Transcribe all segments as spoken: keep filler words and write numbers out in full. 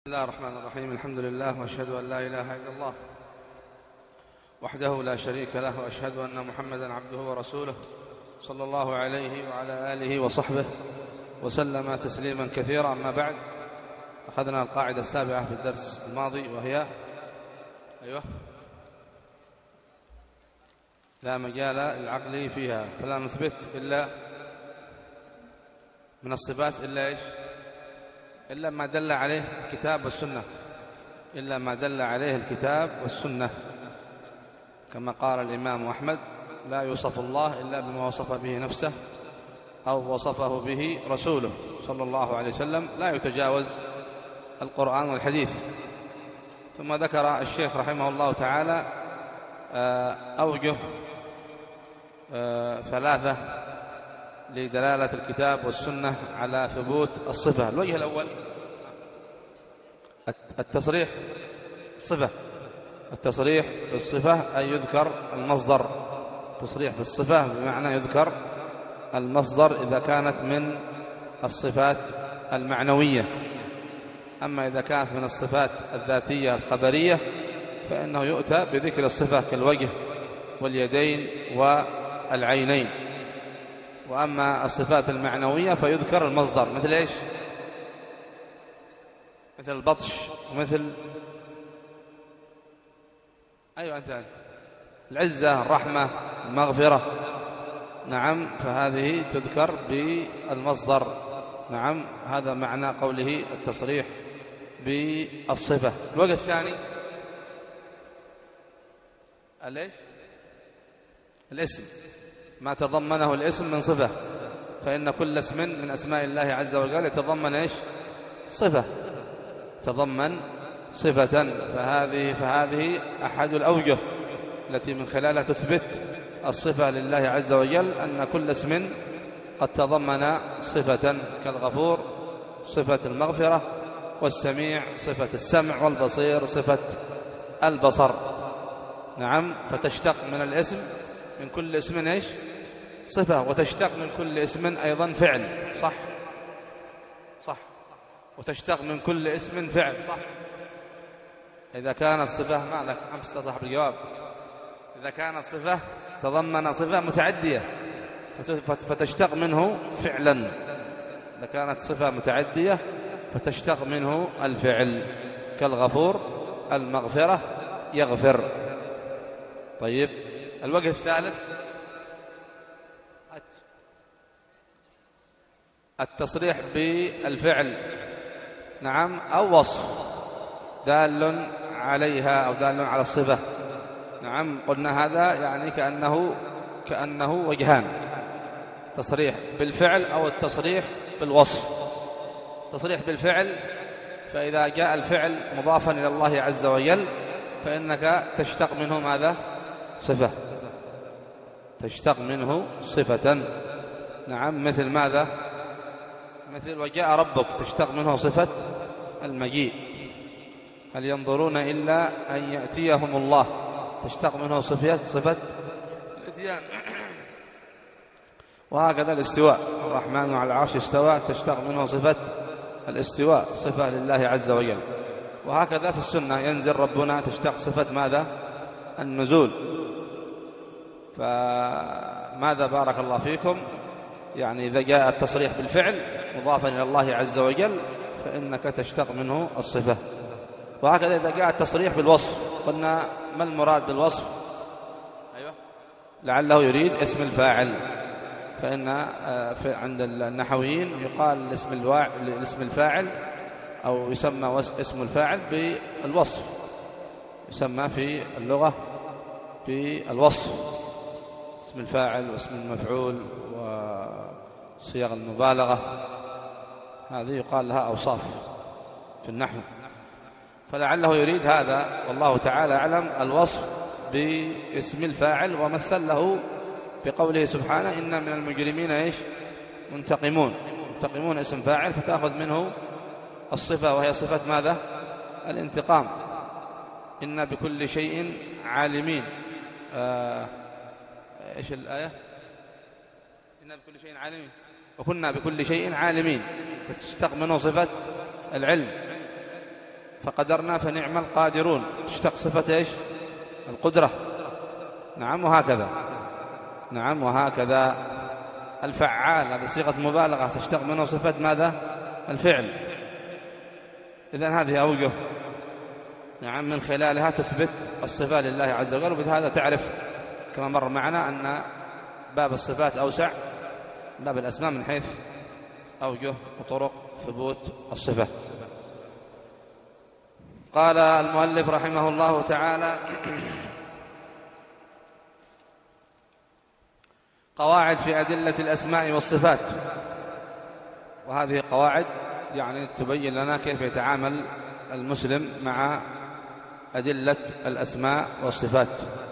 بسم الله الرحمن الرحيم. الحمد لله وأشهد أن لا إله إلا الله وحده لا شريك له، وأشهد أن محمدا عبده ورسوله صلى الله عليه وعلى آله وصحبه وسلم تسليما كثيرا. أما بعد، أخذنا القاعدة السابعة في الدرس الماضي، وهي أيوة لا مجال للعقل فيها، فلا نثبت إلا من الصفات إلا إيش إلا ما دل عليه الكتاب والسنة إلا ما دل عليه الكتاب والسنة كما قال الإمام أحمد: لا يوصف الله إلا بما وصف به نفسه أو وصفه به رسوله صلى الله عليه وسلم، لا يتجاوز القرآن والحديث. ثم ذكر الشيخ رحمه الله تعالى أوجه ثلاثة لدلالة الكتاب والسنة على ثبوت الصفة. الوجه الأول التصريح الصفة التصريح بالصفة أي يذكر المصدر. تصريح بالصفة بمعنى يذكر المصدر إذا كانت من الصفات المعنوية. أما إذا كانت من الصفات الذاتية الخبرية فإنه يؤتى بذكر الصفة كالوجه واليدين والعينين. وأما الصفات المعنوية فيذكر المصدر، مثل إيش؟ مثل البطش، ومثل أيوة أنت أنت العزة، الرحمة، المغفرة. نعم، فهذه تذكر بالمصدر. نعم، هذا معنى قوله التصريح بالصفة. الوجه الثاني ليش؟ الاسم، ما تضمنه الاسم من صفة، فإن كل اسم من أسماء الله عز وجل يتضمن إيش؟ صفة، تضمن صفة. فهذه فهذه أحد الأوجه التي من خلالها تثبت الصفة لله عز وجل، أن كل اسم قد تضمن صفة، كالغفور صفة المغفرة، والسميع صفة السمع، والبصير صفة البصر. نعم، فتشتق من الاسم من كل اسم إيش؟ صفة، وتشتق من كل اسم أيضا فعل. صح صح وتشتق من كل اسم فعل. صح. إذا كانت صفة ما لك أمس تصاحب الجواب إذا كانت صفة تضمن صفة متعدية فتشتق منه فعلا. إذا كانت صفة متعدية فتشتق منه الفعل، كالغفور المغفرة يغفر. طيب، الوجه الثالث التصريح بالفعل. نعم، أو وصف دال عليها أو دال على الصفة. نعم، قلنا هذا يعني كأنه كأنه وجهان: تصريح بالفعل أو التصريح بالوصف. تصريح بالفعل، فإذا جاء الفعل مضافا إلى الله عز وجل فإنك تشتق منه ماذا؟ صفة، تشتق منه صفة. نعم، مثل ماذا؟ مثل وجاء ربك، تشتق منه صفة المجيء. هل ينظرون إلا أن يأتيهم الله، تشتق منه صفة صفة الإتيان. وهكذا الاستواء، الرحمن على العرش استوى، تشتق منه صفة الاستواء، صفة لله عز وجل. وهكذا في السنة، ينزل ربنا، تشتق صفة ماذا؟ النزول. فماذا بارك الله فيكم؟ يعني إذا جاء التصريح بالفعل مضافا إلى الله عز وجل فإنك تشتق منه الصفة. وهكذا إذا جاء التصريح بالوصف، قلنا ما المراد بالوصف؟ أيوة لعله يريد اسم الفاعل. فإن عند النحويين يقال لاسم الفاعل أو يسمى اسم الفاعل بالوصف، يسمى في اللغة بالوصف، اسم الفاعل واسم المفعول وصيغ المبالغة، هذه يقال لها أوصاف في النحو. فلعله يريد هذا، والله تعالى أعلم، الوصف باسم الفاعل، ومثل له بقوله سبحانه: إن من المجرمين إيش؟ منتقمون. منتقمون اسم فاعل، فتأخذ منه الصفة، وهي صفة ماذا؟ الانتقام. إن بكل شيء عالمين. آه إيش الآية؟ إن بكل شيء عالمين وكنا بكل شيء عالمين، فتشتق منه صفة العلم. فقدرنا فنعم القادرون، تشتق صفة إيش؟ القدرة. نعم وهكذا. نعم وهكذا. الفعال هذا صيغة مبالغة تشتق منه صفة ماذا؟ الفعل. إذن هذه أوجه نعم من خلالها تثبت الصفة لله عز وجل. وبهذا تعرف كما مر معنا أن باب الصفات أوسع باب الأسماء من حيث أوجه وطرق ثبوت الصفة. قال المؤلف رحمه الله تعالى: قواعد في أدلة الأسماء والصفات. وهذه قواعد يعني تبين لنا كيف يتعامل المسلم مع أدلة الأسماء والصفات،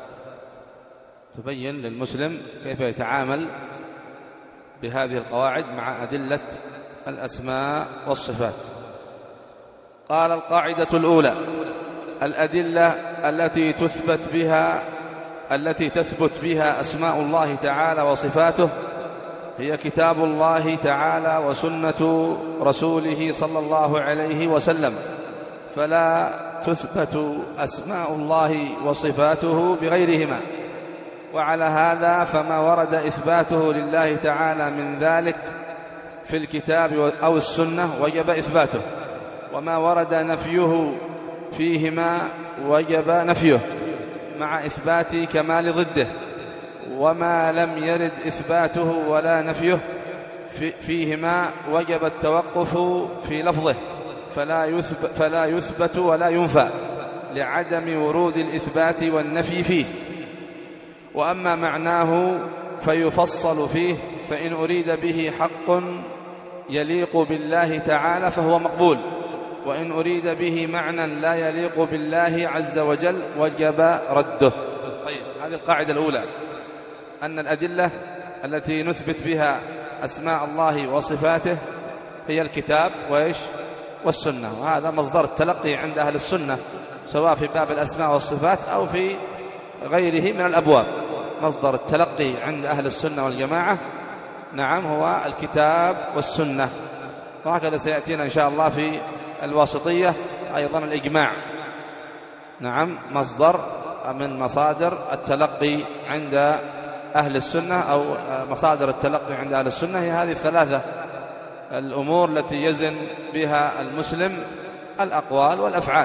تبين للمسلم كيف يتعامل بهذه القواعد مع أدلة الأسماء والصفات. قال: القاعدة الأولى: الأدلة التي تثبت بها التي تثبت بها أسماء الله تعالى وصفاته هي كتاب الله تعالى وسنة رسوله صلى الله عليه وسلم، فلا تثبت أسماء الله وصفاته بغيرهما. وعلى هذا فما ورد إثباته لله تعالى من ذلك في الكتاب أو السنة وجب إثباته، وما ورد نفيه فيهما وجب نفيه مع إثبات كمال ضده، وما لم يرد إثباته ولا نفيه فيهما وجب التوقف في لفظه، فلا يثبت, فلا يثبت ولا ينفى لعدم ورود الإثبات والنفي فيه. وأما معناه فيفصل فيه، فإن أريد به حق يليق بالله تعالى فهو مقبول، وإن أريد به معنى لا يليق بالله عز وجل وجب رده. طيب، هذه القاعدة الأولى، أن الأدلة التي نثبت بها أسماء الله وصفاته هي الكتاب وإيش؟ والسنة. وهذا مصدر التلقي عند أهل السنة، سواء في باب الأسماء والصفات أو في غيره من الأبواب. مصدر التلقي عند أهل السنة والجماعة نعم هو الكتاب والسنة. وهكذا سيأتينا إن شاء الله في الواسطية أيضا الإجماع نعم مصدر من مصادر التلقي عند أهل السنة، أو مصادر التلقي عند أهل السنة هي هذه الثلاثة الأمور التي يزن بها المسلم الأقوال والأفعال.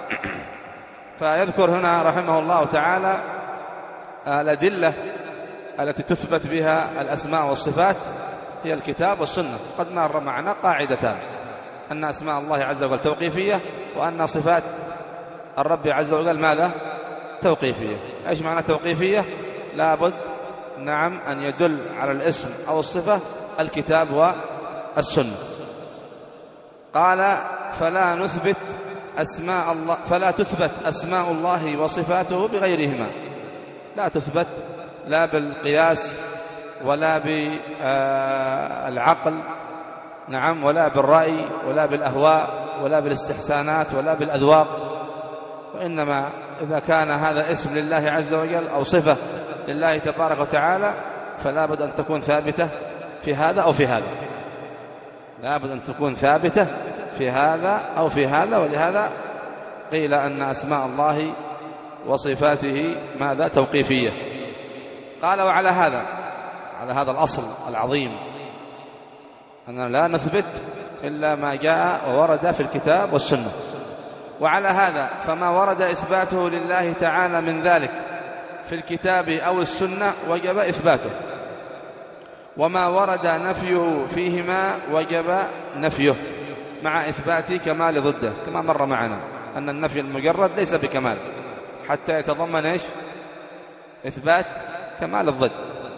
فيذكر هنا رحمه الله تعالى الأدلة التي تثبت بها الأسماء والصفات هي الكتاب والسنة. قد مر معنا قاعدتان، أن أسماء الله عز وجل توقيفية، وأن صفات الرب عز وجل ماذا؟ توقيفية. إيش معنى توقيفية؟ لابد نعم أن يدل على الاسم أو الصفة الكتاب والسنة. قال: فلا نثبت أسماء الله فلا تثبت أسماء الله وصفاته بغيرهما. لا تثبت لا بالقياس ولا بالعقل نعم ولا بالرأي ولا بالأهواء ولا بالاستحسانات ولا بالأذواق، وإنما إذا كان هذا اسم لله عز وجل أو صفة لله تبارك وتعالى فلا بد أن تكون ثابتة في هذا أو في هذا، لا بد أن تكون ثابتة في هذا أو في هذا. ولهذا قيل أن أسماء الله وصفاته ماذا؟ توقيفية. قال: وعلى هذا على هذا الأصل العظيم أننا لا نثبت إلا ما جاء وورد في الكتاب والسنة. وعلى هذا فما ورد إثباته لله تعالى من ذلك في الكتاب أو السنة وجب إثباته، وما ورد نفيه فيهما وجب نفيه مع إثبات كمال ضده، كما مر معنا أن النفي المجرد ليس بكمال حتى يتضمن إيش؟ إثبات كمال الضد.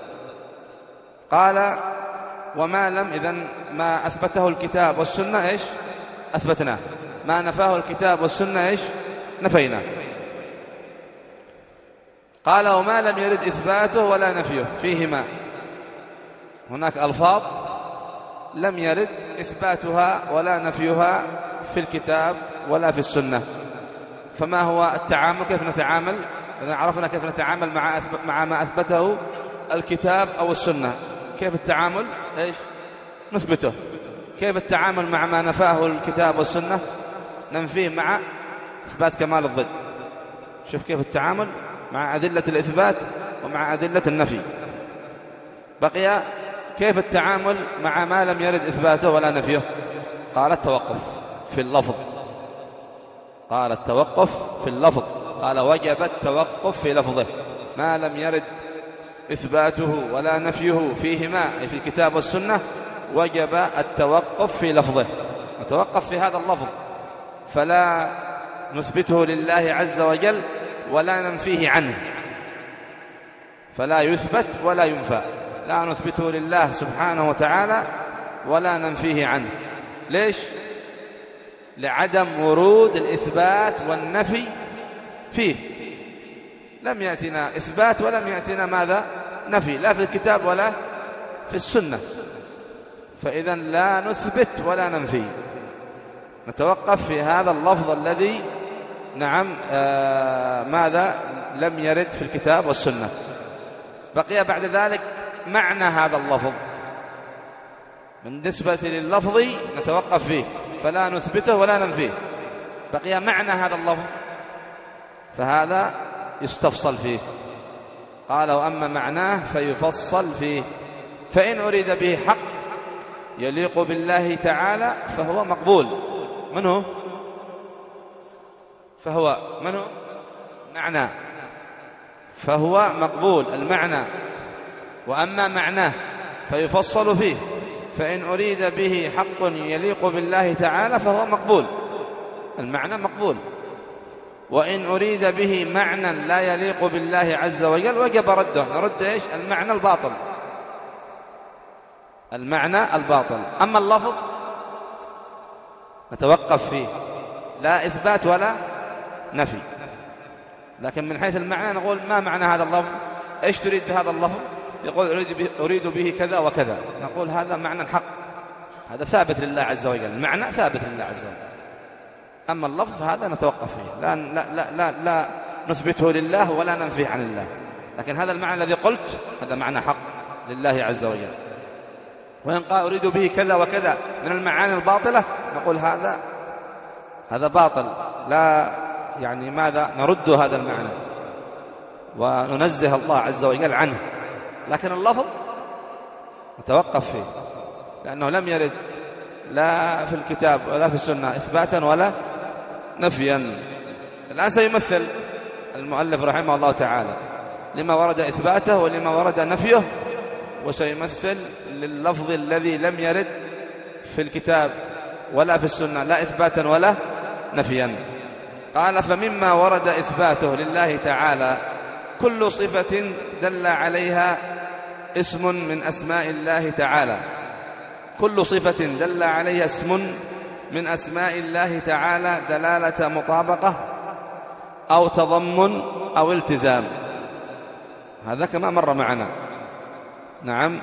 قال: وما لم إذن ما أثبته الكتاب والسنة إيش؟ أثبتناه، ما نفاه الكتاب والسنة إيش؟ نفيناه. قال: وما لم يرد إثباته ولا نفيه فيهما. هناك ألفاظ لم يرد إثباتها ولا نفيها في الكتاب ولا في السنة، فما هو التعامل؟ كيف نتعامل؟ إذا عرفنا كيف نتعامل مع مع ما أثبته الكتاب أو السنة، كيف التعامل؟ إيش؟ نثبته. كيف التعامل مع ما نفاه الكتاب والسنة؟ ننفيه مع إثبات كمال الضد. شوف كيف التعامل مع أدلة الإثبات ومع أدلة النفي. بقي كيف التعامل مع ما لم يرد إثباته ولا نفيه؟ قال التوقف في اللفظ. قال التوقف في اللفظ. قال وجب التوقف في لفظه، ما لم يرد إثباته ولا نفيه فيهما أي في الكتاب والسنة وجب التوقف في لفظه. نتوقف في هذا اللفظ فلا نثبته لله عز وجل ولا ننفيه عنه، فلا يثبت ولا ينفى، لا نثبته لله سبحانه وتعالى ولا ننفيه عنه. ليش؟ لعدم ورود الإثبات والنفي فيه. لم يأتنا إثبات ولم يأتنا ماذا؟ نفي، لا في الكتاب ولا في السنة، فإذا لا نثبت ولا ننفي، نتوقف في هذا اللفظ الذي نعم آه ماذا لم يرد في الكتاب والسنة. بقي بعد ذلك معنى هذا اللفظ. بالنسبة لللفظ نتوقف فيه فلا نثبته ولا ننفيه. بقي معنى هذا اللفظ فهذا يستفصل فيه. قال وأما معناه فيفصل فيه، فإن أريد به حق يليق بالله تعالى فهو مقبول. من هو؟ فهو من هو؟ معنى، فهو مقبول المعنى. وأما معناه فيفصل فيه، فإن أريد به حق يليق بالله تعالى فهو مقبول، المعنى مقبول. وإن أريد به معنى لا يليق بالله عز وجل وجب رده. نرد إيش؟ المعنى الباطل، المعنى الباطل. أما اللفظ نتوقف فيه، لا إثبات ولا نفي، لكن من حيث المعنى نقول ما معنى هذا اللفظ؟ إيش تريد بهذا اللفظ؟ يقول أريد به, أريد به كذا وكذا، نقول هذا معنى حق، هذا ثابت لله عز وجل، المعنى ثابت لله عز وجل. أما اللفظ هذا نتوقف فيه، لا, لا, لا, لا, لا نثبته لله ولا ننفيه عن الله، لكن هذا المعنى الذي قلت هذا معنى حق لله عز وجل. وإن قال أريد به كذا وكذا من المعاني الباطلة نقول هذا هذا باطل، لا يعني ماذا نرد هذا المعنى وننزه الله عز وجل عنه. لكن اللفظ نتوقف فيه لأنه لم يرد لا في الكتاب ولا في السنة إثباتا ولا نفيا. الآن سيمثل المؤلف رحمه الله تعالى لما ورد إثباته ولما ورد نفيه، وسيمثل لللفظ الذي لم يرد في الكتاب ولا في السنة لا إثباتا ولا نفيا. قال فمما ورد إثباته لله تعالى كل صفة دل عليها اسم من أسماء الله تعالى، كل صفة دل عليها اسم من أسماء الله تعالى دلالة مطابقة أو تضمن أو التزام. هذا كما مر معنا. نعم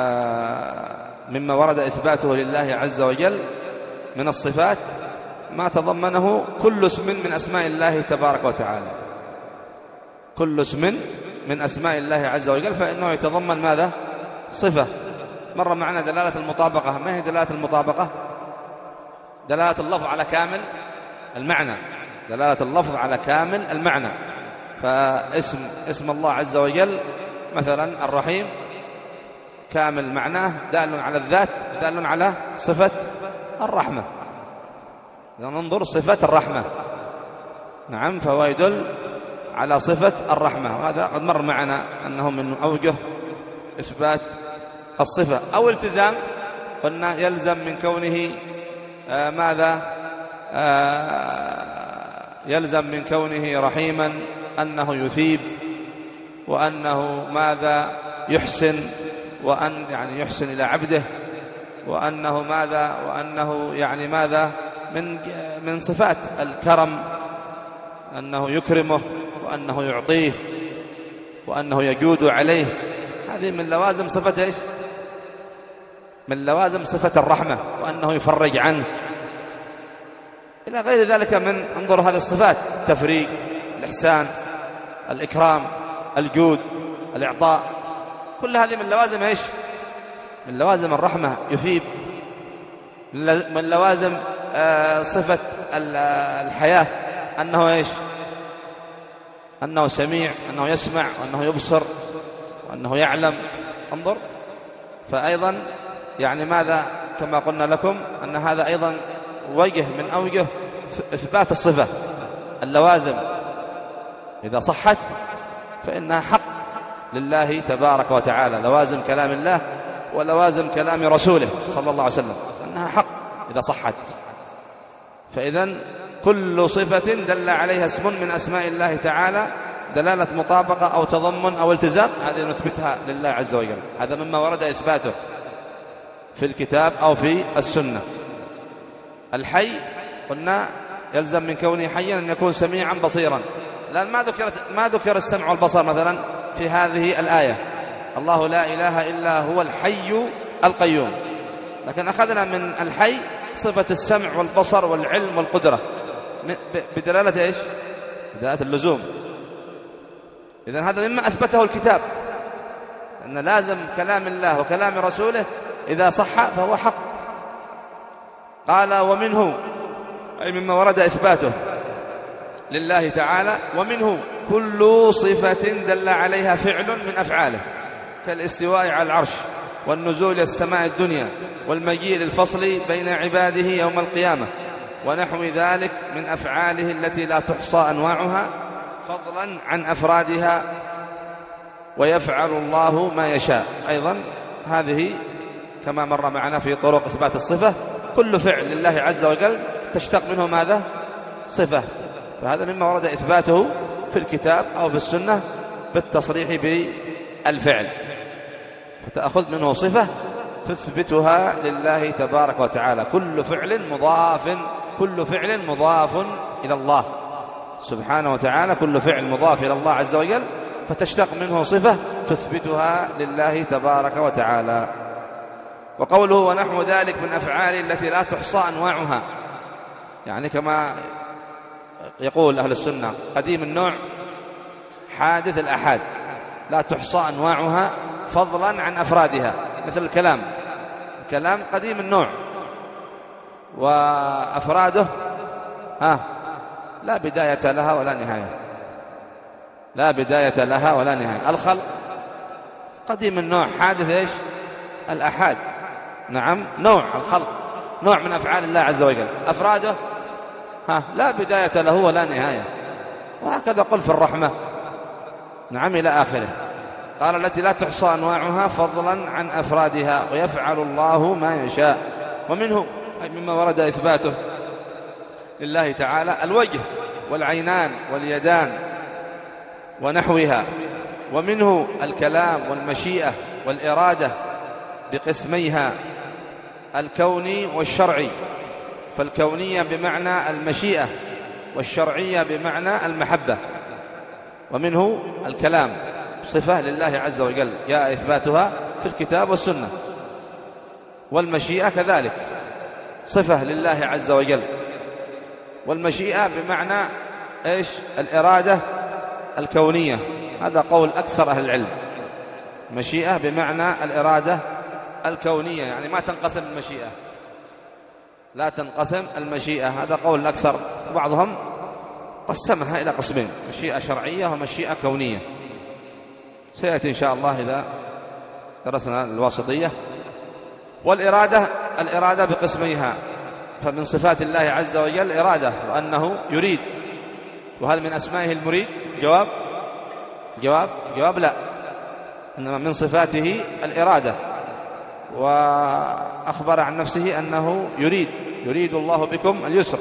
آه مما ورد إثباته لله عز وجل من الصفات ما تضمنه كل اسم من أسماء الله تبارك وتعالى، كل اسم من أسماء الله عز وجل فإنه يتضمن ماذا؟ صفة. مر معنا دلالة المطابقة. ما هي دلالة المطابقة؟ دلالة اللفظ على كامل المعنى، دلالة اللفظ على كامل المعنى. فاسم اسم الله عز وجل مثلا الرحيم كامل معناه دال على الذات دال على صفة الرحمة. ننظر صفة الرحمة، نعم، فهو يدل على صفة الرحمة، وهذا قد مر معنا أنه من أوجه إثبات الصفة. أو التزام، قلنا يلزم من كونه آه ماذا آه يلزم من كونه رحيما أنه يثيب، وأنه ماذا يحسن، وأن يعني يحسن إلى عبده، وأنه ماذا وأنه يعني ماذا من من صفات الكرم أنه يكرمه وأنه يعطيه وأنه يجود عليه. هذه من لوازم صفة إيش؟ من لوازم صفة الرحمة، وأنه يفرج عنه إلى غير ذلك من انظر هذه الصفات: التفريج، الإحسان، الإكرام، الجود، الإعطاء، كل هذه من لوازم إيش؟ من لوازم الرحمة. يثيب، من لوازم صفة الحياة أنه إيش؟ أنه سميع، أنه يسمع، وأنه يبصر، وأنه يعلم. انظر، فأيضا يعني ماذا كما قلنا لكم أن هذا أيضا وجه من أوجه إثبات الصفة. اللوازم إذا صحت فإنها حق لله تبارك وتعالى، لوازم كلام الله ولوازم كلام رسوله صلى الله عليه وسلم، أنها حق إذا صحت. فإذن كل صفة دل عليها اسم من أسماء الله تعالى دلالة مطابقة أو تضمن أو التزام، هذه نثبتها لله عز وجل. هذا مما ورد إثباته في الكتاب أو في السنة. الحي قلنا يلزم من كونه حيا أن يكون سميعا بصيرا، لأن ما ذكر ما ذكر السمع والبصر مثلا في هذه الآية. الله لا إله إلا هو الحي القيوم، لكن أخذنا من الحي صفة السمع والبصر والعلم والقدرة بدلالة إيش؟ بدلالة اللزوم. إذن هذا مما أثبته الكتاب، أن لازم كلام الله وكلام رسوله إذا صح فهو حق. قال ومنه، أي مما ورد إثباته لله تعالى، ومنه كل صفة دل عليها فعل من أفعاله، كالاستواء على العرش، والنزول إلى السماء الدنيا، والمجيء للفصل بين عباده يوم القيامة، ونحو ذلك من أفعاله التي لا تحصى أنواعها فضلا عن أفرادها، ويفعل الله ما يشاء. أيضا هذه كما مر معنا في طرق إثبات الصفة، كل فعل لله عز وجل تشتق منه ماذا؟ صفة. فهذا مما ورد إثباته في الكتاب أو في السنة بالتصريح بالفعل، فتأخذ منه صفة تثبتها لله تبارك وتعالى. كل فعل مضاف كل فعل مضاف إلى الله سبحانه وتعالى، كل فعل مضاف إلى الله عز وجل، فتشتق منه صفة تثبتها لله تبارك وتعالى. وقوله ونحو ذلك من أفعال التي لا تحصى أنواعها، يعني كما يقول أهل السنة قديم النوع حادث الأحاد، لا تحصى أنواعها فضلا عن أفرادها، مثل الكلام. الكلام قديم النوع وأفراده ها لا بداية لها ولا نهاية، لا بداية لها ولا نهاية. الخلق قديم النوع حادث إيش؟ الأحاد. نعم، نوع الخلق نوع من أفعال الله عز وجل. أفراده ها لا بداية له ولا نهاية. وهكذا قل في الرحمة، نعم، إلى آخره. قال التي لا تحصى أنواعها فضلا عن أفرادها، ويفعل الله ما يشاء. ومنه أي مما ورد إثباته لله تعالى الوجه والعينان واليدان ونحوها. ومنه الكلام والمشيئة والإرادة بقسميها، الكوني والشرعي. فالكونية بمعنى المشيئة، والشرعية بمعنى المحبة. ومنه الكلام صفة لله عز وجل جاء إثباتها في الكتاب والسنة، والمشيئة كذلك صفة لله عز وجل. والمشيئة بمعنى إيش؟ الإرادة الكونية، هذا قول أكثر أهل العلم. مشيئة بمعنى الإرادة الكونية، يعني ما تنقسم المشيئة، لا تنقسم المشيئة، هذا قول الأكثر. بعضهم قسمها إلى قسمين، مشيئة شرعية ومشيئة كونية، سيأتي إن شاء الله إذا درسنا الواسطية. والإرادة الإرادة بقسميها، فمن صفات الله عز وجل إرادة، وأنه يريد. وهل من أسمائه المريد؟ جواب جواب جواب لا، إنما من صفاته الإرادة. وأخبر عن نفسه أنه يريد يريد الله بكم اليسر،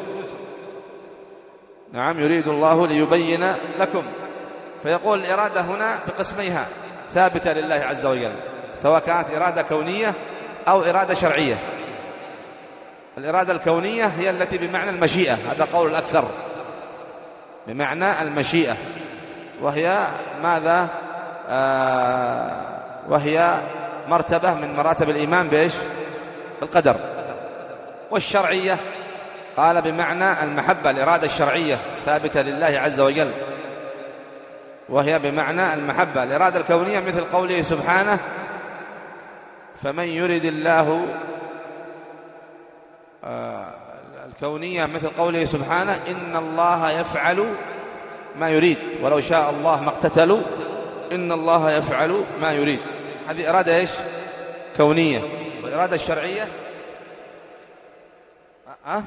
نعم، يريد الله ليبين لكم. فيقول الإرادة هنا بقسميها ثابتة لله عز وجل، سواء كانت إرادة كونية أو إرادة شرعية. الإرادة الكونية هي التي بمعنى المشيئة، هذا قول الأكثر، بمعنى المشيئة، وهي ماذا؟ آه وهي مرتبة من مراتب الإيمان بإيش؟ القدر. والشرعية قال بمعنى المحبة، الإرادة الشرعية ثابتة لله عز وجل، وهي بمعنى المحبة. الإرادة الكونية مثل قوله سبحانه فمن يرد الله آه الكونية مثل قوله سبحانه إن الله يفعل ما يريد ولو شاء الله ما اقتتلوا إن الله يفعل ما يريد. هذه إرادة إيش؟ كونية. والإرادة الشرعية أه؟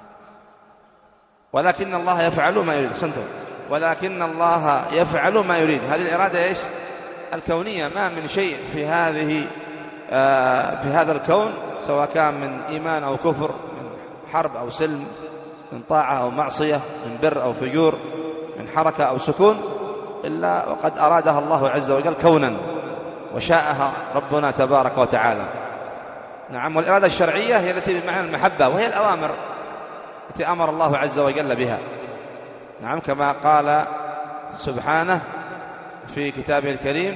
ولكن الله يفعل ما يريد. سنتم ولكن الله يفعل ما يريد. هذه الإرادة إيش؟ الكونية. ما من شيء في هذه آه في هذا الكون سواء كان من إيمان أو كفر، من حرب أو سلم، من طاعة أو معصية، من بر أو فجور، من حركة أو سكون، إلا وقد أرادها الله عز وجل كونا وشاءها ربنا تبارك وتعالى. نعم. والإرادة الشرعية هي التي بمعنى المحبة، وهي الأوامر التي أمر الله عز وجل بها. نعم. كما قال سبحانه في كتابه الكريم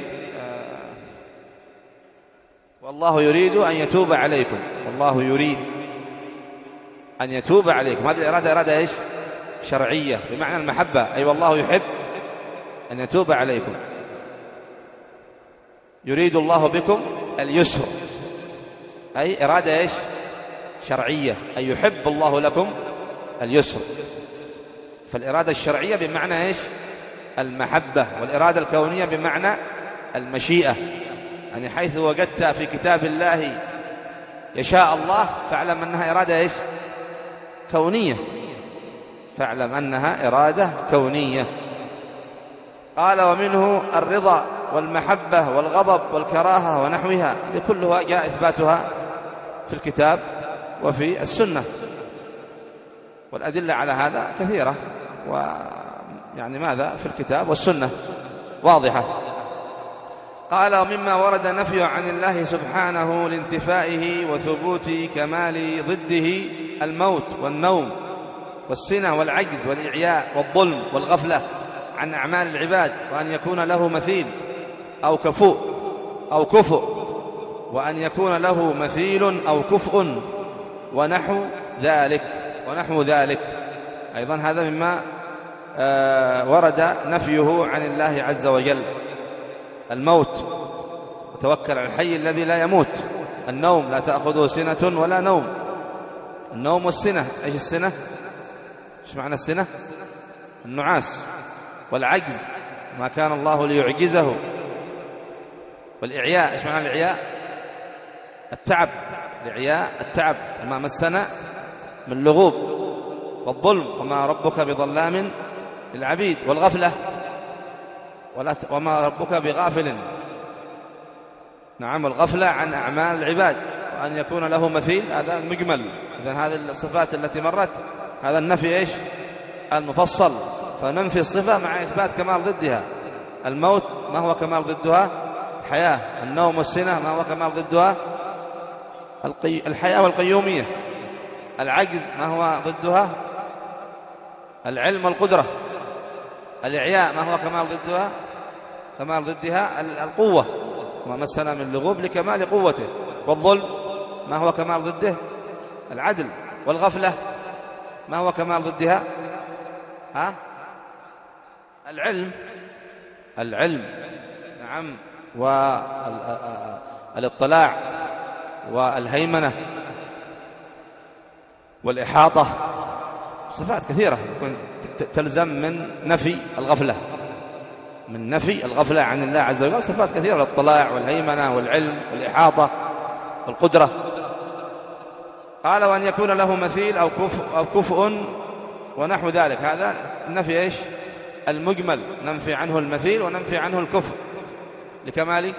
والله يريد أن يتوب عليكم. والله يريد أن يتوب عليكم. هذه الإرادة إرادة إيش؟ شرعية بمعنى المحبة. أي أيوة والله يحب أن يتوب عليكم. يريد الله بكم اليسر، أي إرادة إيش؟ شرعية. أي يحب الله لكم اليسر. فالإرادة الشرعية بمعنى إيش؟ المحبة. والإرادة الكونية بمعنى المشيئة. يعني حيث وجدت في كتاب الله يشاء الله فاعلم أنها إرادة إيش؟ كونية. فاعلم أنها إرادة كونية. قال ومنه الرضا والمحبة والغضب والكراهة ونحوها. كلها جاء إثباتها في الكتاب وفي السنة، والأدلة على هذا كثيرة، ويعني ماذا في الكتاب والسنة واضحة. قال ومما ورد نفي عن الله سبحانه لانتفائه وثبوت كمال ضده الموت والنوم والسنة والعجز والإعياء والظلم والغفلة عن أعمال العباد، وأن يكون له مثيل أو كفؤ أو كفؤ وأن يكون له مثيل أو كفء ونحو ذلك ونحو ذلك. أيضا هذا مما آه ورد نفيه عن الله عز وجل. الموت وتوكل على الحي الذي لا يموت. النوم لا تأخذه سنة ولا نوم. النوم والسنة. إيش السنة؟ إيش معنى السنة؟ النعاس. والعجز ما كان الله ليعجزه. والإعياء إيش معنى الإعياء؟ التعب. الإعياء التعب ما مسنا من لغوب. والظلم وما ربك بظلام للعبيد. والغفلة وما ربك بغافل. نعم. الغفلة عن أعمال العباد، وأن يكون له مثيل هذا المجمل. إذن هذه الصفات التي مرت هذا النفي إيش؟ المفصل. فننفي الصفة مع إثبات كمال ضدها. الموت ما هو كمال ضدها؟ الحياة. النوم والسنة ما هو كمال ضدها؟ القي... الحياة والقيومية. العجز ما هو ضدها؟ العلم والقدرة. الإعياء ما هو كمال ضدها؟ كمال ضدها القوة ما مسنا من لغوب لكمال قوته. والظلم ما هو كمال ضده؟ العدل. والغفلة ما هو كمال ضدها؟ ها؟ العلم. العلم. نعم. والاطلاع والهيمنة والإحاطة. صفات كثيرة تلزم من نفي الغفلة، من نفي الغفلة عن الله عز وجل. صفات كثيرة: الاطلاع والهيمنة والعلم والإحاطة والقدرة. قال وأن يكون له مثيل أو كفء, أو كفء ونحو ذلك. هذا النفي إيش؟ المجمل. ننفي عنه المثيل وننفي عنه الكفء لكمال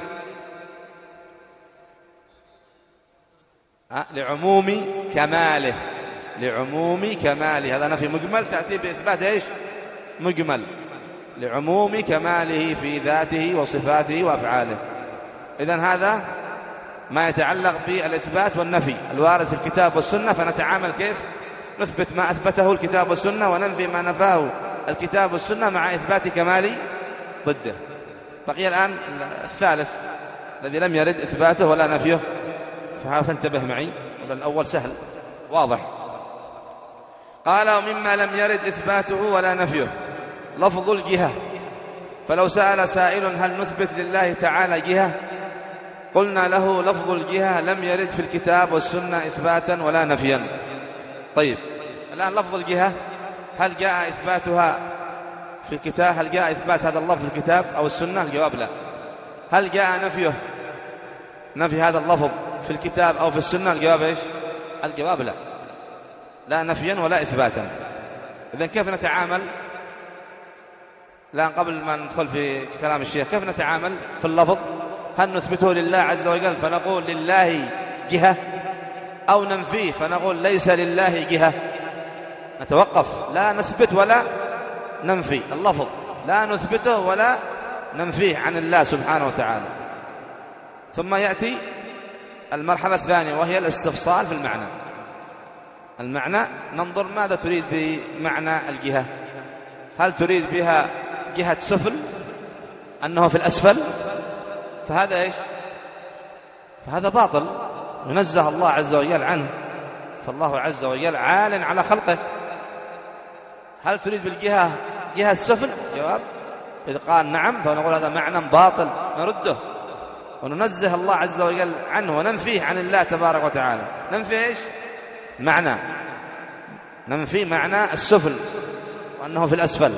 أه؟ لعموم كماله. لعموم كماله. هذا نفي مجمل تأتي بإثبات إيش؟ مجمل لعموم كماله في ذاته وصفاته وأفعاله. إذن هذا ما يتعلق بالإثبات والنفي الوارد في الكتاب والسنة. فنتعامل كيف؟ نثبت ما أثبته الكتاب والسنة وننفي ما نفاه الكتاب والسنة مع إثبات كمال ضده. بقي الآن الثالث الذي لم يرد إثباته ولا نفيه، فهذا انتبه معي. الأول سهل واضح. قال ومما لم يرد إثباته ولا نفيه لفظ الجهة. فلو سأل سائل هل نثبت لله تعالى جهة؟ قلنا له لفظ الجهة لم يرد في الكتاب والسنة إثباتا ولا نفيا. طيب، الآن لفظ الجهة هل جاء إثباتها في الكتاب؟ هل جاء إثبات هذا اللفظ في الكتاب أو السنة؟ الجواب لا. هل جاء نفيه، نفي هذا اللفظ في الكتاب أو في السنة؟ الجواب إيش؟ الجواب لا، لا نفيا ولا إثباتا. إذن كيف نتعامل الآن قبل ما ندخل في كلام الشيخ؟ كيف نتعامل في اللفظ؟ هل نثبته لله عز وجل فنقول لله جهة، أو ننفيه فنقول ليس لله جهة؟ نتوقف، لا نثبت ولا ننفي اللفظ، لا نثبته ولا ننفيه عن الله سبحانه وتعالى. ثم يأتي المرحلة الثانية وهي الاستفصال في المعنى. المعنى ننظر ماذا تريد بمعنى الجهة. هل تريد بها جهة سفل، أنه في الأسفل؟ فهذا إيش؟ فهذا باطل، ينزه الله عز وجل عنه، فالله عز وجل عال على خلقه. هل تريد بالجهة جهة سفل؟ جواب إذا قال نعم فنقول هذا معنى باطل، نرده وننزه الله عز وجل عنه وننفيه عن الله تبارك وتعالى. ننفي إيش؟ معنى، ننفي معنى السفل وأنه في الأسفل.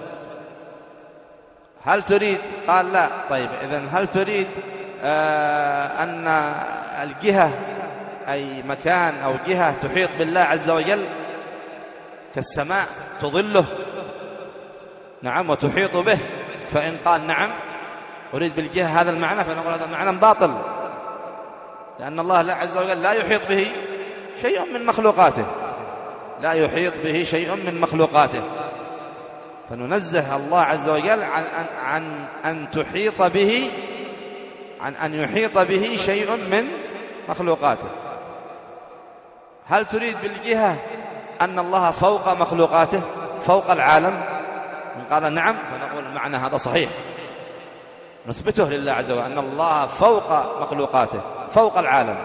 هل تريد؟ قال لا. طيب إذن هل تريد آه أن الجهة أي مكان أو جهة تحيط بالله عز وجل كالسماء تظله؟ نعم، وتحيط به. فإن قال نعم أريد بالجهة هذا المعنى فنقول هذا معنى باطل، لأن الله عز وجل لا يحيط به شيء من مخلوقاته، لا يحيط به شيء من مخلوقاته، فننزه الله عز وجل عن أن, عن أن تحيط به عن أن يحيط به شيء من مخلوقاته. هل تريد بالجهة أن الله فوق مخلوقاته، فوق العالم؟ من قال نعم فنقول معنى هذا صحيح، نثبته لله عز وجل أن الله فوق مخلوقاته، فوق العالم.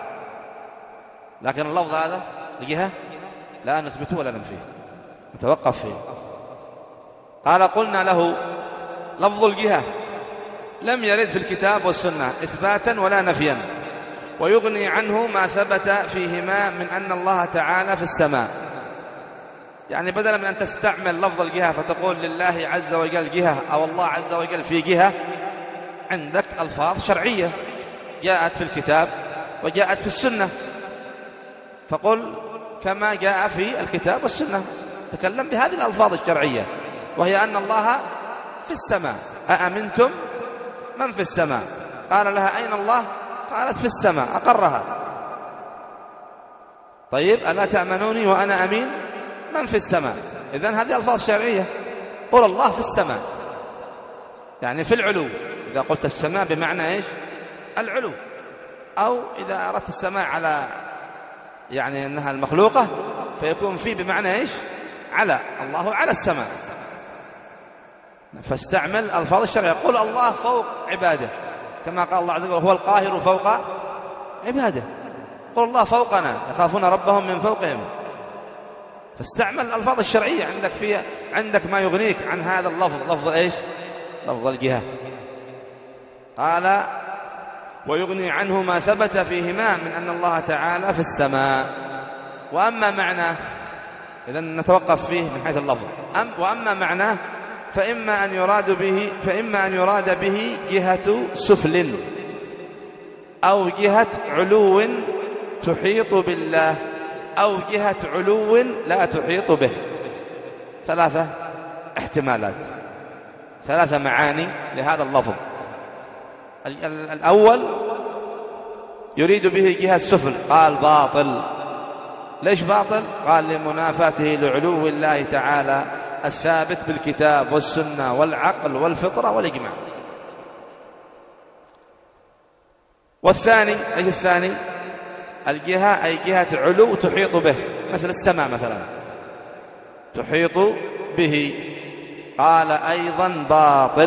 لكن اللفظ هذا الجهة لا نثبته ولا ننفيه، نتوقف فيه. قال قلنا له لفظ الجهة لم يرد في الكتاب والسنة إثباتا ولا نفيا، ويغني عنه ما ثبت فيهما من أن الله تعالى في السماء. يعني بدلا من أن تستعمل لفظ الجهة فتقول لله عز وجل جهة أو الله عز وجل في جهة، عندك ألفاظ شرعية جاءت في الكتاب وجاءت في السنة، فقل كما جاء في الكتاب والسنة، تكلم بهذه الألفاظ الشرعية، وهي أن الله في السماء. أأمنتم من في السماء؟ قال لها أين الله؟ قالت في السماء، أقرها. طيب ألا تأمنوني وأنا أمين من في السماء؟ إذن هذه ألفاظ شرعية. قل الله في السماء يعني في العلو، إذا قلت السماء بمعنى إيش؟ العلو. أو إذا أردت السماء على يعني أنها المخلوقة فيكون في بمعنى إيش؟ على، الله على السماء. فاستعمل ألفاظ الشرعية. قل الله فوق عباده، كما قال الله عز وجل هو القاهر فوق عباده. قل الله فوقنا يخافون ربهم من فوقهم. فاستعمل الألفاظ الشرعية، عندك فيها عندك ما يغنيك عن هذا اللفظ، لفظ إيش؟ لفظ الجهة. قال ويغني عنه ما ثبت فيهما من أن الله تعالى في السماء. وأما معناه، إذن نتوقف فيه من حيث اللفظ. أم وأما معناه فإما أن يراد به فإما أن يراد به جهة سفل أو جهة علو تحيط بالله، أو جهة علو لا تحيط به. ثلاثة احتمالات، ثلاثة معاني لهذا اللفظ. الأول يريد به جهة سفل، قال باطل. ليش باطل؟ قال لمنافاته لعلو الله تعالى الثابت بالكتاب والسنة والعقل والفطرة والإجماع. والثاني أي الثاني الجهة أي جهة علو تحيط به، مثل السماء مثلا تحيط به. قال أيضا باطل،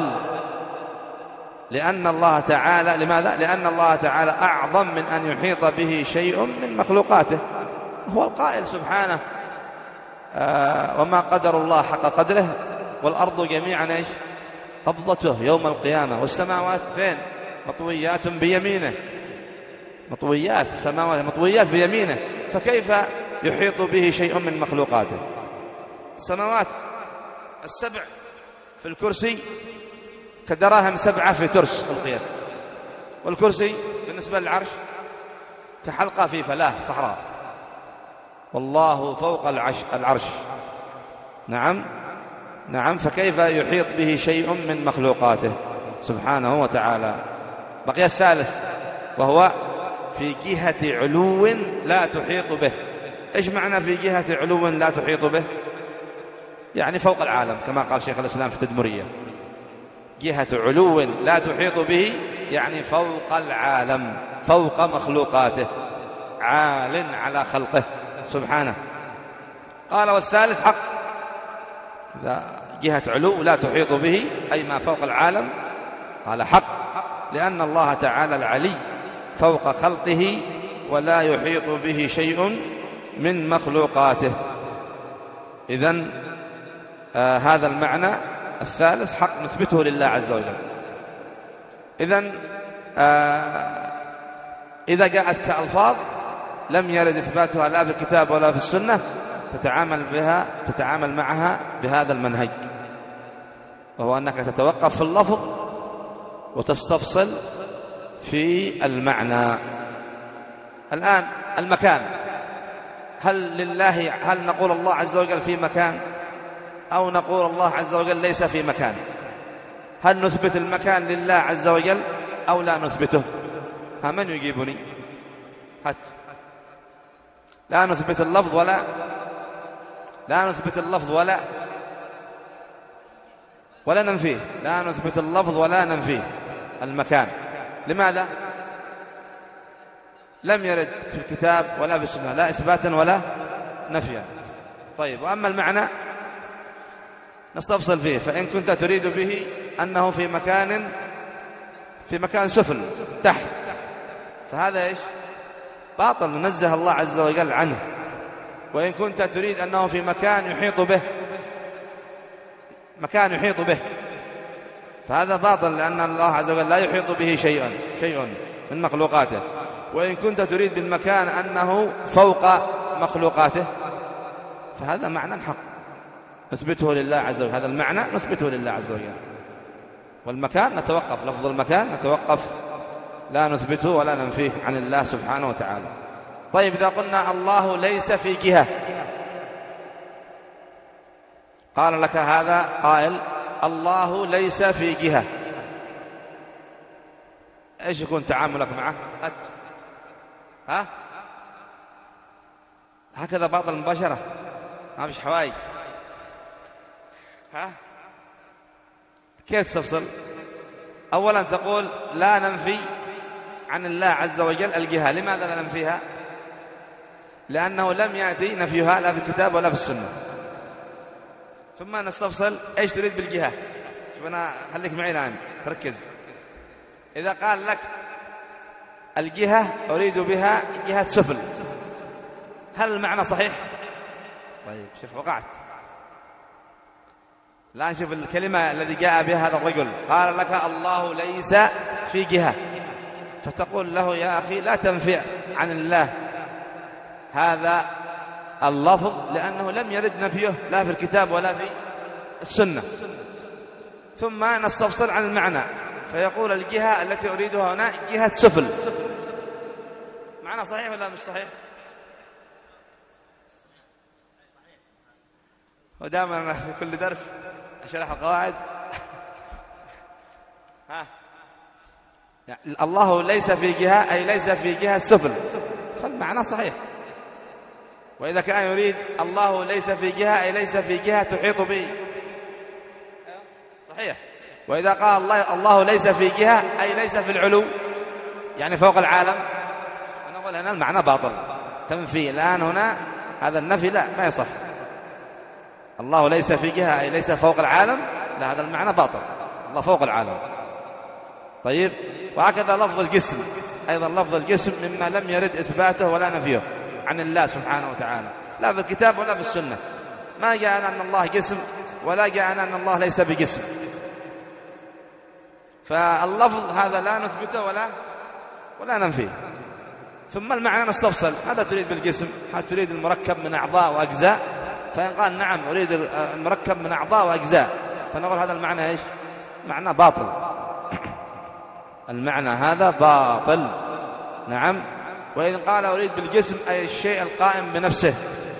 لأن الله تعالى لماذا؟ لأن الله تعالى أعظم من أن يحيط به شيء من مخلوقاته. هو القائل سبحانه آه وما قدر الله حق قدره والأرض جميعا إيش؟ قبضته يوم القيامة، والسماوات فين؟ مطويات بيمينه، مطويات، سماوات مطويات بيمينه. فكيف يحيط به شيء من مخلوقاته. السماوات السبع في الكرسي كدراهم سبعة في ترس في القيد، والكرسي بالنسبة للعرش كحلقة في فلاة صحراء، والله فوق العرش, العرش. نعم نعم فكيف يحيط به شيء من مخلوقاته سبحانه وتعالى. بقي الثالث وهو في جهة علو لا تحيط به. إيش معنى في جهة علو لا تحيط به؟ يعني فوق العالم كما قال شيخ الإسلام في التدمرية، جهة علو لا تحيط به يعني فوق العالم، فوق مخلوقاته، عال على خلقه سبحانه. قال والثالث حق، جهة علو لا تحيط به أي ما فوق العالم، قال حق، لأن الله تعالى العلي فوق خلقه ولا يحيط به شيء من مخلوقاته. إذن آه هذا المعنى الثالث حق نثبته لله عز وجل. إذن آه إذا جاءت كألفاظ لم يرد إثباتها لا في الكتاب ولا في السنة تتعامل بها تتعامل معها بهذا المنهج، وهو أنك تتوقف في اللفظ وتستفصل في المعنى. الآن المكان، هل لله هل نقول الله عز وجل في مكان أو نقول الله عز وجل ليس في مكان؟ هل نثبت المكان لله عز وجل أو لا نثبته؟ ها من يجيبني؟ هات. لا نثبت اللفظ ولا لا نثبت اللفظ ولا ولا ننفيه، لا نثبت اللفظ ولا ننفيه المكان. لماذا؟ لم يرد في الكتاب ولا في السنة لا إثباتا ولا نفيا. طيب، وأما المعنى نستفصل فيه. فإن كنت تريد به أنه في مكان في مكان سفل تحت، فهذا إيش؟ باطل، ننزه الله عز وجل عنه. وإن كنت تريد أنه في مكان يحيط به مكان يحيط به فهذا باطل، لأن الله عز وجل لا يحيط به شيئا شيء من مخلوقاته. وإن كنت تريد بالمكان أنه فوق مخلوقاته فهذا معنى حق نثبته لله عز وجل، هذا المعنى نثبته لله عز وجل. والمكان نتوقف، لفظ المكان نتوقف، لا نثبته ولا ننفيه عن الله سبحانه وتعالى. طيب، إذا قلنا الله ليس في جهة، قال لك هذا قائل الله ليس في جهة، ايش يكون تعاملك معه؟ أت. ها هكذا باطل مباشرة، ما فيش حوايج. ها كيف تفصل؟ أولا تقول لا ننفي عن الله عز وجل الجهة. لماذا لا ننفيها؟ لأنه لم يأتي نفيها لا في الكتاب ولا في السنة. ثم نستفصل ايش تريد بالجهة. شوف، أنا خليك معي الآن تركز. إذا قال لك الجهة أريد بها جهة سفل، هل المعنى صحيح؟ طيب، شوف وقعت. لا نشوف الكلمة الذي جاء بها هذا الرجل، قال لك الله ليس في جهة، فتقول له يا أخي لا تنفع عن الله هذا اللفظ، لأنه لم يرد نفيه لا في الكتاب ولا في السنة. ثم نستفصل عن المعنى، فيقول الجهة التي أريدها هنا جهة سفل. معنى صحيح ولا مش صحيح؟ ودائما أنا في كل درس أشرح القواعد. ها يعني الله ليس في جهة أي ليس في جهة سفل، فالمعنى صحيح. وإذا كان يريد الله ليس في جهة أي ليس في جهة تحيط به، صحيح. وإذا قال الله الله ليس في جهة أي ليس في العلو، يعني فوق العالم، نقول هنا المعنى باطل، تنفي الآن هنا هذا النفي لا ما يصح. الله ليس في جهة أي ليس فوق العالم، لا، هذا المعنى باطل، الله فوق العالم. طيب، وهكذا لفظ الجسم أيضا، لفظ الجسم مما لم يرد إثباته ولا نفيه عن الله سبحانه وتعالى، لا في الكتاب ولا في السنة. ما جاءنا أن الله جسم ولا جاءنا أن الله ليس بجسم، فاللفظ هذا لا نثبته ولا ولا ننفيه. ثم المعنى نستفصل، هذا تريد بالجسم، هذا تريد المركب من أعضاء وأجزاء، فإن قال نعم أريد المركب من أعضاء وأجزاء فنقول هذا المعنى إيش؟ معنى باطل. المعنى هذا باطل. نعم. وإن قال أريد بالجسم أي الشيء القائم بنفسه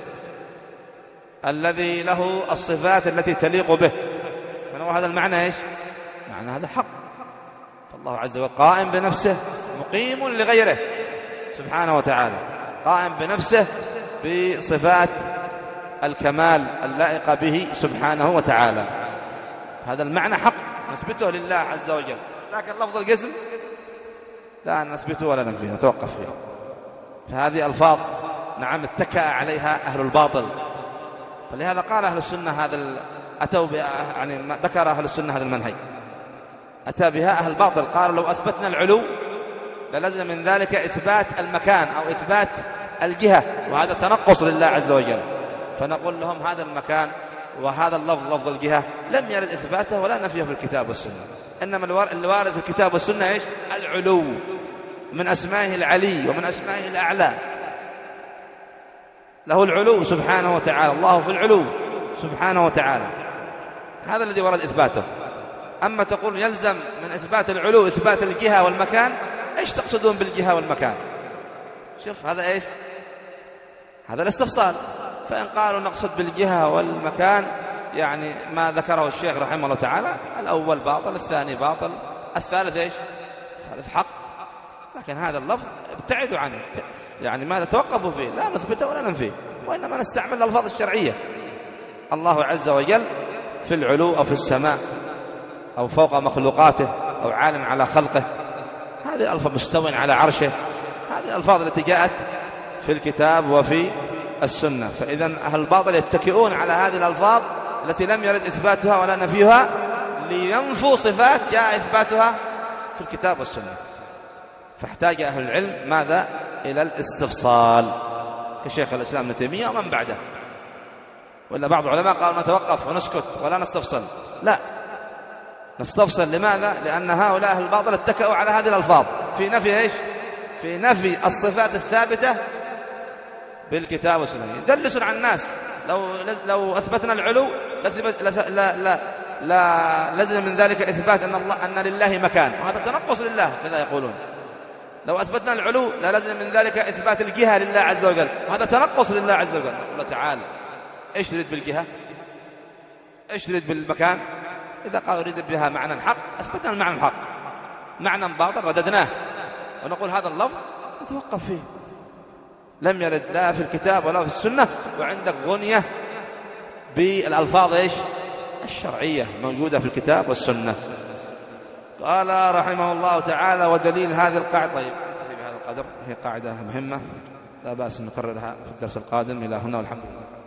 الذي له الصفات التي تليق به فنقول هذا المعنى إيش؟ معنى هذا حق. فالله عز وجل قائم بنفسه مقيم لغيره سبحانه وتعالى، قائم بنفسه بصفات الكمال اللائقة به سبحانه وتعالى. هذا المعنى حق نثبته لله عز وجل، لكن لفظ الجسم لا نثبته ولا ننفيه، نتوقف فيه. فهذه ألفاظ نعم اتكأ عليها أهل الباطل، فلهذا قال أهل السنة هذا ال... أتوا ب... يعني ذكر أهل السنة هذا المنهج أتى بها أهل الباطل، قالوا لو أثبتنا العلو للزم من ذلك إثبات المكان أو إثبات الجهة، وهذا تنقص لله عز وجل. فنقول لهم هذا المكان وهذا اللفظ لفظ الجهة لم يرد إثباته ولا نفيه في الكتاب والسنة، إنما اللي وارد في الكتاب والسنة إيش؟ العلو، من أسمائه العلي ومن أسمائه الأعلى، له العلو سبحانه وتعالى، الله في العلو سبحانه وتعالى، هذا الذي ورد إثباته. أما تقول يلزم من إثبات العلو إثبات الجهة والمكان، إيش تقصدون بالجهة والمكان؟ شوف هذا إيش؟ هذا الاستفصال. فإن قالوا نقصد بالجهة والمكان يعني ما ذكره الشيخ رحمه الله تعالى، الأول باطل، الثاني باطل، الثالث إيش؟ الثالث حق. لكن هذا اللفظ ابتعدوا عنه، يعني ماذا توقفوا فيه، لا نثبته ولا ننفيه، وإنما نستعمل الألفاظ الشرعية. الله عز وجل في العلو أو في السماء أو فوق مخلوقاته أو عالم على خلقه، هذه الألفاظ مستوٍ على عرشه، هذه الألفاظ التي جاءت في الكتاب وفي السنة. فإذا أهل الباطل يتكئون على هذه الألفاظ التي لم يرد إثباتها ولا نفيها لينفوا صفات جاء إثباتها في الكتاب والسنة. فاحتاج أهل العلم ماذا؟ إلى الاستفصال كشيخ الإسلام ابن تيمية ومن بعده. وإلا بعض العلماء قالوا نتوقف ونسكت ولا نستفصل، لا نستفصل. لماذا؟ لأن هؤلاء أهل الباطل اتكأوا على هذه الألفاظ في نفي إيش؟ في نفي الصفات الثابتة بالكتاب والسنة. يدلسون على الناس، لو لو أثبتنا العلو لا لا لا, لا لازم من ذلك إثبات أن الله أن لله مكان، وهذا تنقص لله كذا يقولون. لو أثبتنا العلو لا لازم من ذلك إثبات الجهة لله عز وجل، وهذا تنقص لله عز وجل. الله تعالى إيش تريد بالجهة؟ إيش تريد بالمكان؟ إذا قالوا يريد بها معنى حق أثبتنا المعنى الحق، معنى باطل رددناه ونقول هذا اللفظ نتوقف فيه، لم يرد لا في الكتاب ولا في السنة. وعندك غنية بالألفاظ إيش؟ الشرعية موجودة في الكتاب والسنة. قال رحمه الله تعالى ودليل هذه القاعدة. طيب بهذا القدر، هي قاعدة مهمة لا بأس نكررها في الدرس القادم. إلى هنا والحمد لله.